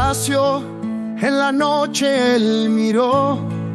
palacio, en la noche él miró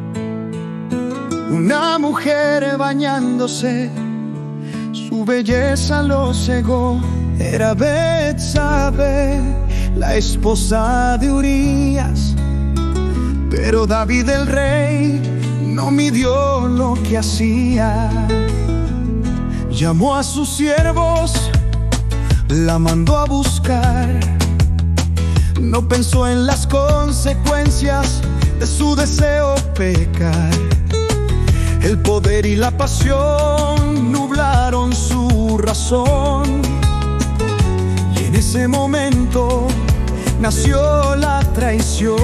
una mujer bañándose, su belleza lo cegó. Era Betsabe, la esposa de Urías, pero David el rey no midió lo que hacía. Llamó a sus siervos, la mandó a buscar. No pensó en las consecuencias de su deseo pecar. El poder y la pasión nublaron su razón, y en ese momento nació la traición.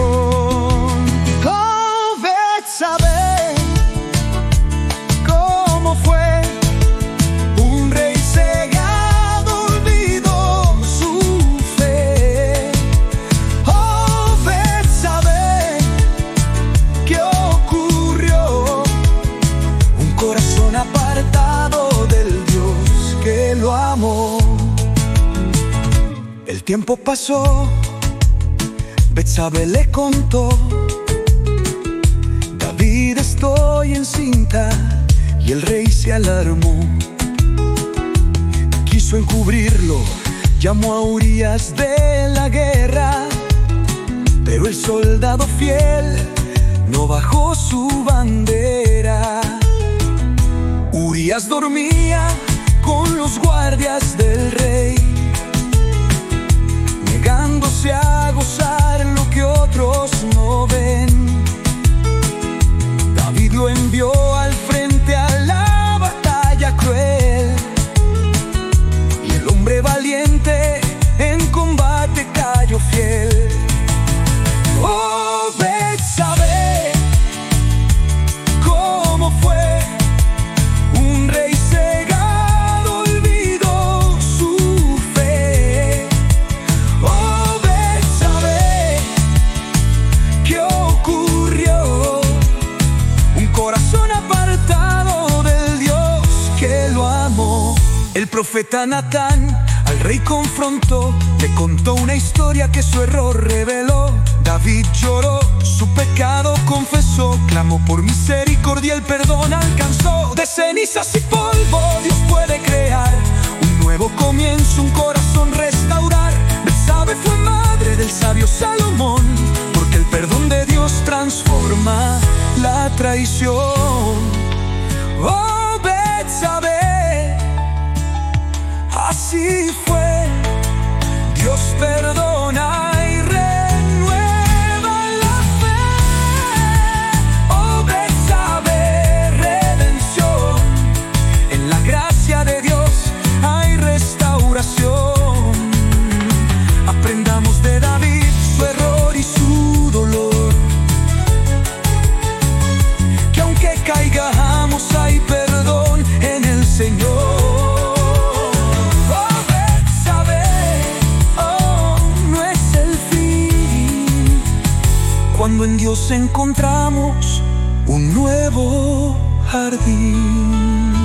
Oh, Betsabe, ¿cómo fue? Un rey cegado olvidó su fe. Oh, Betsabe, ¿qué ocurrió? Un corazón apartado del Dios que lo amó. El tiempo pasó, Betsabe le contó: David, estoy encinta. Y el rey se alarmó, quiso encubrirlo, llamó a Urías de la guerra, pero el soldado fiel no bajó su bandera. Urías dormía con los guardias del rey, negándose a gozar lo que otros no ven. David lo envió al frente a la batalla cruel, y el hombre valiente en combate cayó fiel. Oh, Betsabe, ¿cómo fue? Un rey cegado olvidó su fe. Oh, Betsabe, ¿qué ocurrió? Un corazón apartado del Dios que lo amó. El profeta Natán al rey confrontó, le contó una historia que su error reveló. David lloró, su pecado confesó, clamó por misericordia, el perdón alcanzó. De cenizas y polvo Dios puede crear un nuevo comienzo, un corazón restaurar. Betsabe fue madre del sabio Salomón, porque el perdón de Dios transforma la traición. Oh, Betsabe, así fue. Dios perdona y renueva la fe. Oh, Betsabe, redención. En la gracia de Dios hay restauración. Aprendamos de David su error y su dolor, que aunque caigamos hay perdón en el Señor. Cuando en Dios encontramos un nuevo jardín.